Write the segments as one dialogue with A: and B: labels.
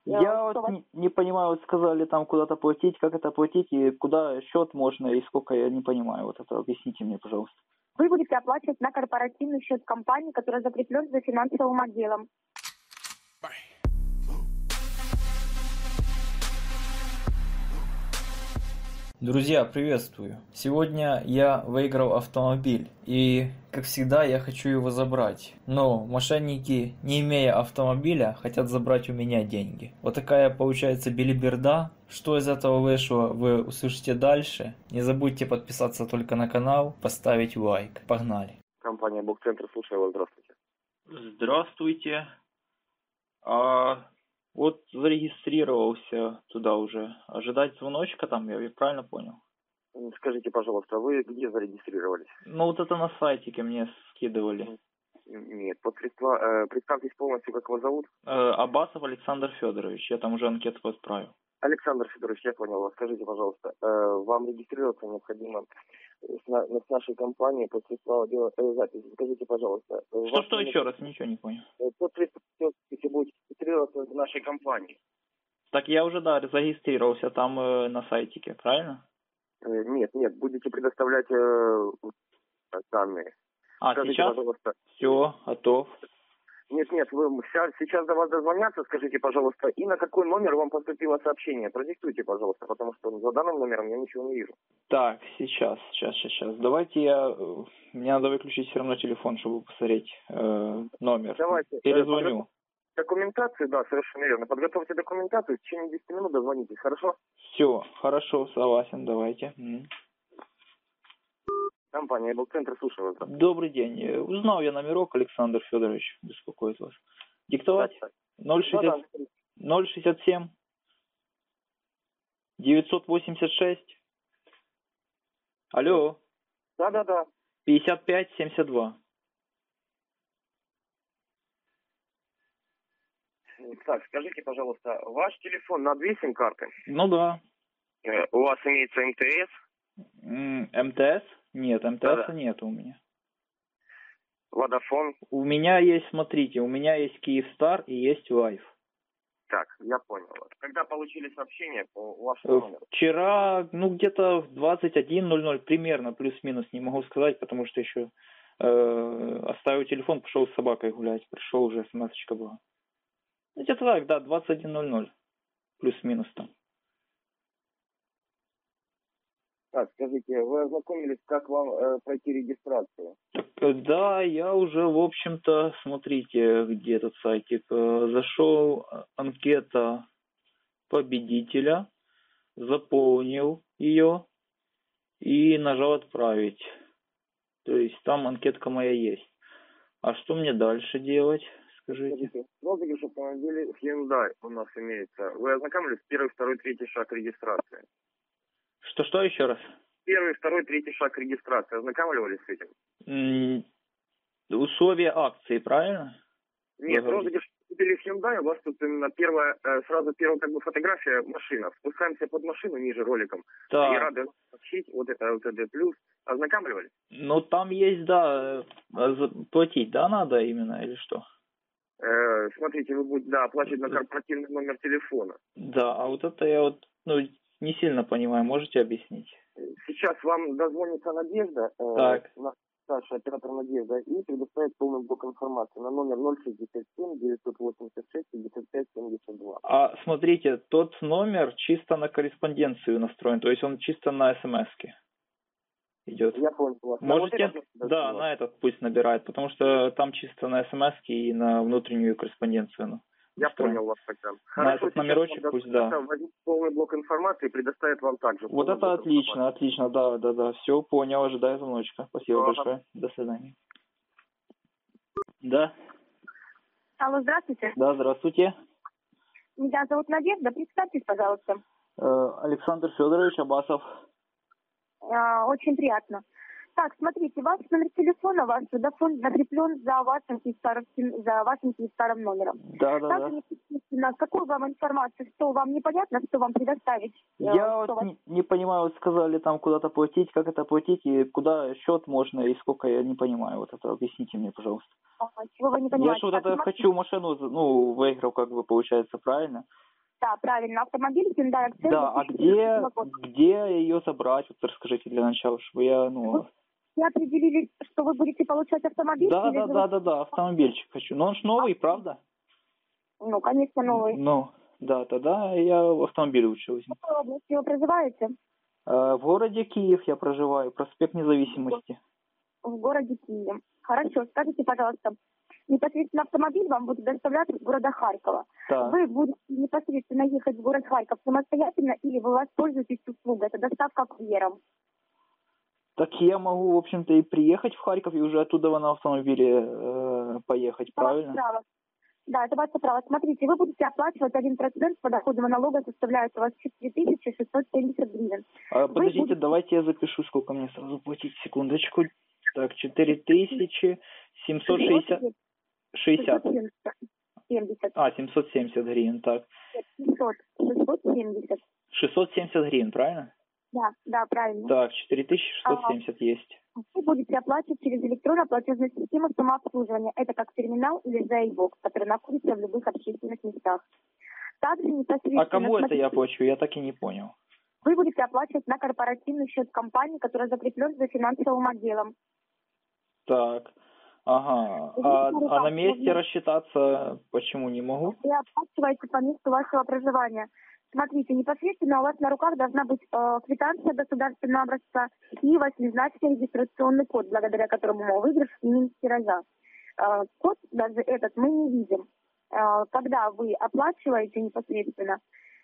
A: Я
B: Что
A: вот
B: вас...
A: не понимаю, вот сказали там куда-то платить, как это платить, и куда счет можно, и сколько, я не понимаю. Вот это объясните мне, пожалуйста.
B: Вы будете оплачивать на корпоративный счет компании, который закреплен за финансовым отделом.
A: Друзья, приветствую! Сегодня я выиграл автомобиль, и, как всегда, я хочу его забрать. Но мошенники, не имея автомобиля, хотят забрать у меня деньги. Вот такая получается белиберда. Что из этого вышло, вы услышите дальше. Не забудьте подписаться только на канал, поставить лайк. Погнали!
C: Компания Букцентр, слушаю вас, здравствуйте.
A: Здравствуйте. Вот зарегистрировался туда уже. Ожидать звоночка там, я правильно понял?
C: Скажите, пожалуйста, вы где зарегистрировались?
A: Ну вот это на сайтике мне скидывали.
C: Нет, представьтесь полностью, как вас зовут.
A: Абасов Александр Федорович, я там уже анкету отправил.
C: Александр Федорович, я понял вас. Скажите, пожалуйста, вам регистрироваться необходимо с нашей компанией под средства записи. Скажите, пожалуйста.
A: Что еще раз? Ничего не понял.
C: Под средства, если будете регистрироваться в нашей компании.
A: Так я уже, да, зарегистрировался там на сайтике, правильно?
C: Нет, будете предоставлять данные. Скажите,
A: сейчас?
C: Пожалуйста.
A: Все, готов.
C: Нет, вы сейчас до вас дозвонятся, скажите, пожалуйста, и на какой номер вам поступило сообщение? Продиктуйте, пожалуйста, потому что за данным номером я ничего не вижу.
A: Так, сейчас. Давайте мне надо выключить все равно телефон, чтобы посмотреть номер.
C: Давайте.
A: Перезвоню.
C: Документацию, да, совершенно верно. Подготовьте документацию, в течение 10 минут дозвонитесь, хорошо?
A: Все, хорошо, согласен, давайте.
C: Компания Букцентр, слушаю вас.
A: Добрый день. Узнал я номерок, Александр Федорович беспокоит вас. Диктовать? 067 986. Алло.
C: Да.
A: 55-72.
C: Так, скажите, пожалуйста, ваш телефон на 2 сим-карты?
A: Ну да.
C: У вас имеется МТС?
A: МТС? Нет, МТС нет у меня.
C: Водафон?
A: У меня есть, смотрите, у меня есть Киевстар и есть Лайф.
C: Так, я понял вас. Когда получили сообщение по вашему номеру?
A: Вчера, где-то в 21:00 примерно, плюс-минус, не могу сказать, потому что еще оставил телефон, пошел с собакой гулять, пришел уже, смс-очка была. Где-то так, да, 21:00, плюс-минус там.
C: Так, скажите, вы ознакомились, как вам пройти регистрацию?
A: Да, я уже, в общем-то, смотрите, где этот сайтик. Зашел, анкета победителя, заполнил ее и нажал «Отправить». То есть там анкетка моя есть. А что мне дальше делать, скажите?
C: Розыгрыш автомобиля Hyundai у нас имеется. Вы ознакомились? Первый, второй, третий шаг регистрации.
A: Что еще раз?
C: Первый, второй, третий шаг регистрации. Ознакомливались с этим?
A: Условия акции, правильно?
C: Нет, розыгрыш автомобиля Hyundai, у вас тут именно первая фотография машина. Спускаемся под машину ниже роликом.
A: Да.
C: И рады сообщить, вот это LTD+. Ознакомливались?
A: Ну, там есть, да, платить, да, надо именно, или что?
C: Смотрите, вы будете, оплачивать на корпоративный номер телефона.
A: Да, а вот это я не сильно понимаю, можете объяснить?
C: Сейчас вам дозвонится Надежда, старший оператор Надежда, и предоставит полный блок информации на номер 067 986 55 72.
A: А смотрите, тот номер чисто на корреспонденцию настроен, то есть он чисто на смс-ке идет.
C: Я понял вас.
A: Можете? Да, на этот пусть набирает, потому что там чисто на смс-ке и на внутреннюю корреспонденцию.
C: Я понял вас тогда.
A: На этот номерочек пусть, да.
C: Возьмет полный блок информации и предоставит вам также.
A: Вот это отлично, да. Все, понял, ожидаю звоночка. Спасибо большое. До свидания. Да.
B: Алло, здравствуйте.
A: Да, здравствуйте.
B: Меня зовут Надежда, представьтесь, пожалуйста.
A: Александр Федорович Абасов.
B: Очень приятно. Так, смотрите, ваш номер телефона, ваш Водафон закреплен за вашим Киевстаром номером.
A: Да.
B: Какую вам информацию, что вам непонятно, что вам предоставить?
A: Я не понимаю, вот сказали там куда-то платить, как это платить, и куда счет можно, и сколько, я не понимаю. Вот это объясните мне, пожалуйста.
B: Чего вы не понимаете?
A: Я же вот это хочу машину, выиграл, как бы, получается, правильно?
B: Да, правильно. Автомобиль Hyundai Accent.
D: Да, а где ее забрать? Вот расскажите для начала, чтобы я,
B: Вы определились, что вы будете получать автомобиль?
D: Да, автомобильчик хочу. Но он ж новый, правда?
B: Ну, конечно, новый.
D: Ну, да, тогда я автомобиль лучше возьму.
B: В какой области вы проживаете?
D: В городе Киев я проживаю, проспект Независимости.
B: В городе Киеве. Хорошо, скажите, пожалуйста, непосредственно автомобиль вам будет доставляться из города Харькова.
D: Так.
B: Вы будете непосредственно ехать в город Харьков самостоятельно или вы воспользуетесь услугой? Это доставка курьером.
D: Так я могу, в общем-то, и приехать в Харьков, и уже оттуда на автомобиле поехать, правильно?
B: Право. Да, это ваше право. Смотрите, вы будете оплачивать 1% подоходного налога, составляет у вас 4670 гривен.
D: Подождите, давайте я запишу, сколько мне сразу платить, секундочку. Так, 4760... 60. 770 гривен, так.
B: 670.
D: 670 гривен, правильно?
B: Да, правильно.
D: Так, 4670 есть.
B: Вы будете оплачивать через электронную платежную систему самообслуживания. Это как терминал или Zaybox, который находится в любых общественных местах. Также непосредственно...
D: А кому это я плачу? Я так и не понял.
B: Вы будете оплачивать на корпоративный счет компании, который закреплен за финансовым отделом.
D: Так, ага. А на месте рассчитаться почему не могу?
B: Вы оплачиваете по месту вашего проживания. Смотрите, непосредственно у вас на руках должна быть квитанция государственного образца и восьмизначный регистрационный код, благодаря которому выигрыш не тиража. Код даже этот мы не видим. Когда вы оплачиваете непосредственно,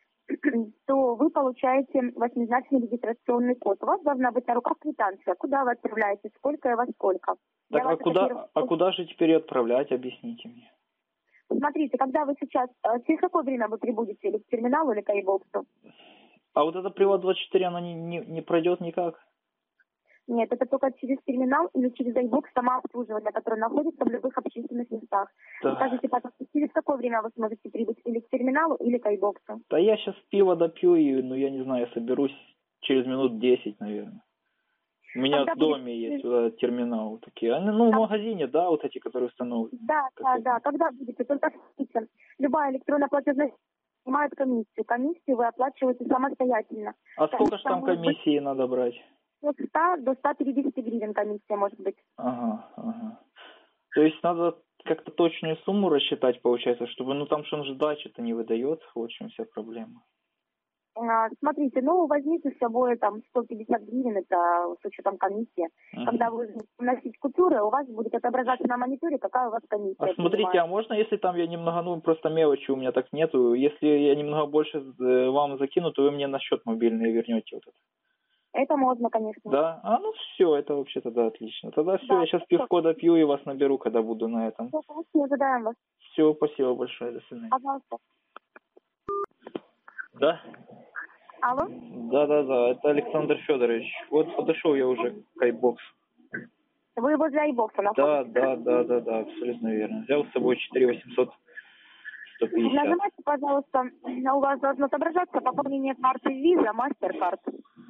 B: то вы получаете восьмизначный регистрационный код. У вас должна быть на руках квитанция. Куда вы отправляете, сколько и во сколько.
D: Так, куда же теперь отправлять, объясните мне.
B: Смотрите, когда вы сейчас, через какое время вы прибудете, или к терминалу, или к айбоксу?
D: А вот это Приват 24, оно не пройдет никак?
B: Нет, это только через терминал или через айбокс самообслуживания, который находится в любых общественных местах. Да. Скажите, пожалуйста, через какое время вы сможете прибыть или к терминалу, или к айбоксу?
D: Да я сейчас пиво допью, и, я не знаю, соберусь через минут 10, наверное. У меня в доме есть терминал вот такие. В магазине, да, вот эти, которые установлены.
B: Да. Когда будете? Только любая электронная платежная снимает комиссию. Комиссию вы оплачиваете самостоятельно.
D: А сколько же там комиссии надо брать?
B: От 100 до 150 гривен комиссия может быть.
D: Ага. То есть надо как-то точную сумму рассчитать, получается, чтобы, там что он же дача-то не выдает, в общем, вся проблема.
B: Смотрите, возьмите с собой 150 гривен, это с учетом комиссии. Когда вы вносите купюры, у вас будет отображаться на мониторе, какая у вас комиссия.
D: А смотрите, а можно, если там я немного, просто мелочи у меня так нету, если я немного больше вам закину, то вы мне на счет мобильный вернете вот это?
B: Это можно, конечно.
D: Да? Все, это вообще тогда отлично. Тогда все, я сейчас пивко допью и вас наберу, когда буду на этом.
B: Все, ожидаем вас.
D: Все, спасибо большое, до свидания.
B: Пожалуйста.
D: Да?
B: Алло?
D: Да, это Александр Федорович. Вот подошел я уже к айбоксу.
B: Вы возле айбокса находитесь?
D: Да, абсолютно верно. Взял с собой 4800 150.
B: Нажимайте, пожалуйста, у вас должно отображаться пополнение карты Visa, MasterCard.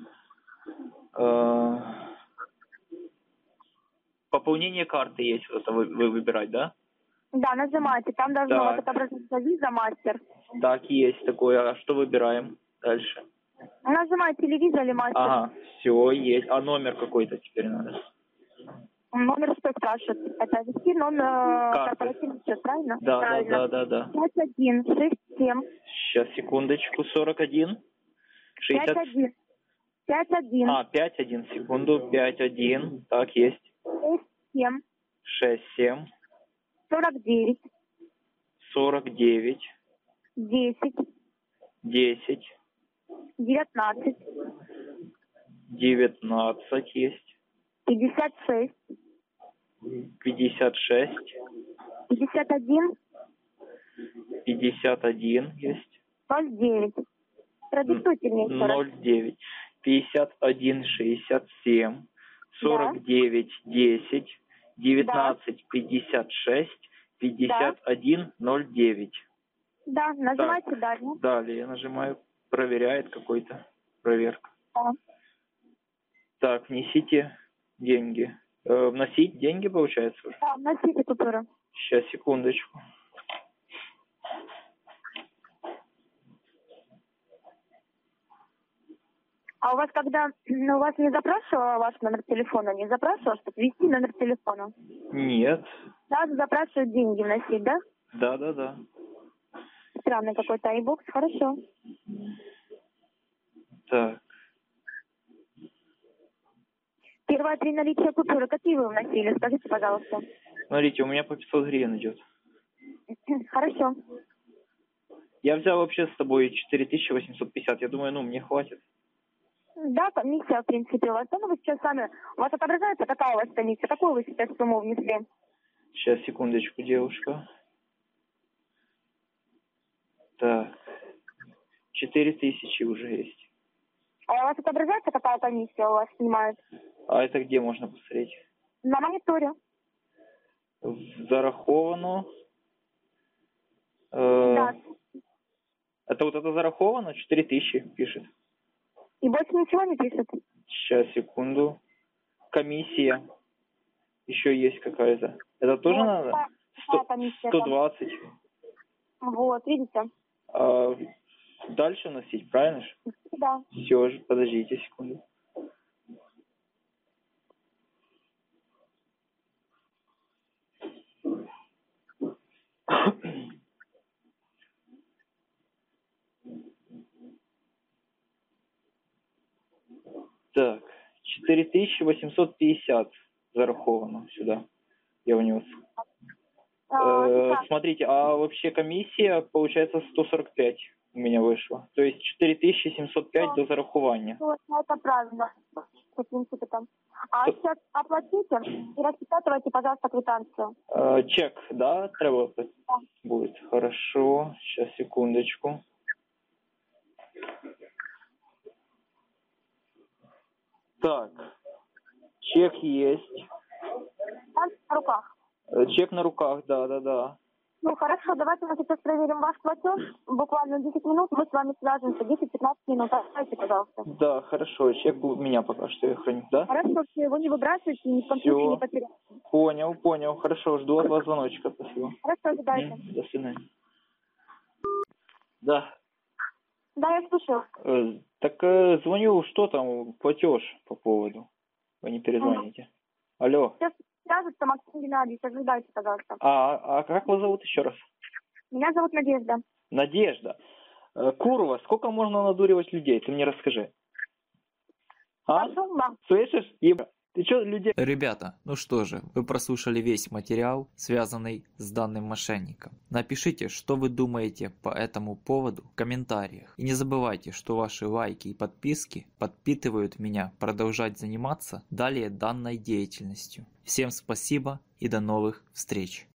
D: Пополнение карты есть, вот это вы выбирать, да?
B: Да, нажимайте, там должно у вас отображаться Visa, Master.
D: Так, есть такое. А что выбираем дальше?
B: Нажимайте или Visa, или Master.
D: Ага, все, есть. А номер какой-то теперь надо?
B: Номер что спрашивает? Это вести номер корпоративный счет, правильно?
D: Да.
B: Правильно. 5167.
D: Сейчас, секундочку, 41. 60.
B: 51.
D: 51, секунду, 51. Так, есть. 67.
B: 49.
D: 10.
B: 19
D: есть.
B: 56. 51
D: есть.
B: 09. Продиктуйте мне еще раз.
D: 09. 51 67 49 10 19 56 51 09.
B: Да, нажимайте далее.
D: Далее я нажимаю, проверяет какой-то проверка.
B: Да.
D: Так, внесите деньги. Вносить деньги, получается?
B: Да, вносите купюру.
D: Сейчас, секундочку.
B: А у вас когда, у вас не запрашивала ваш номер телефона, не запрашивала, чтобы ввести номер телефона?
D: Нет.
B: Сразу запрашивают деньги вносить, да?
D: Да.
B: Странный какой-то айбокс, хорошо.
D: Так.
B: Первые 3 наличия купюры, какие вы вносили? Скажите, пожалуйста.
D: Смотрите, у меня по 500 гривен идет.
B: Хорошо.
D: Я взял вообще с тобой 4850. Я думаю, мне хватит.
B: Да, комиссия, в принципе, у вас. Ну, вы сейчас сами... У вас отображается, какая у вас комиссия? Какую вы сейчас сумму внесли?
D: Сейчас, секундочку, девушка. Так. 4000 уже есть.
B: А у вас отображается, какая комиссия у вас снимает?
D: А это где можно посмотреть?
B: На мониторе.
D: Зараховано.
B: Да.
D: Это вот это зараховано? 4000 пишет.
B: И больше ничего не пишет?
D: Сейчас, секунду. Комиссия. Еще есть какая-то. Это тоже
B: вот,
D: надо?
B: Комиссия
D: 120.
B: Там. Вот, видите?
D: Дальше носить, правильно же?
B: Да.
D: Все же, подождите секунду. Так, 4850 зараховано сюда. Я внес. Смотрите, а вообще комиссия, получается, 145 у меня вышла. То есть 4705 до зарахования.
B: Это правильно. В принципе, там. А сейчас оплатите и распечатывайте, пожалуйста, квитанцию.
D: Чек, да, треба будет? Хорошо, сейчас, секундочку. Так, чек есть.
B: На руках.
D: Чек на руках, да.
B: Ну, хорошо, давайте мы сейчас проверим ваш платеж. Буквально 10 минут мы с вами свяжемся. 10-15 минут. Оставьте, пожалуйста.
D: Да, хорошо. Чек у меня пока что я храню, да?
B: Хорошо, все, его не выбрасывайте, ни в коем случае не потеряйте.
D: Понял. Хорошо, жду от вас звоночка. Спасибо.
B: Хорошо, ждайте.
D: До свидания. Да.
B: Да, я слушаю.
D: Так звоню, что там, платеж по поводу? Вы не перезвоните. Алло.
B: Сейчас свяжется Максим Геннадьевич, ожидайте, пожалуйста.
D: А как вас зовут еще раз?
B: Меня зовут Надежда.
D: Надежда. Курва, сколько можно надуривать людей? Ты мне расскажи. Слышишь? Ты что, людей...
A: Ребята, ну что же, вы прослушали весь материал, связанный с данным мошенником. Напишите, что вы думаете по этому поводу в комментариях. И не забывайте, что ваши лайки и подписки подпитывают меня продолжать заниматься далее данной деятельностью. Всем спасибо и до новых встреч.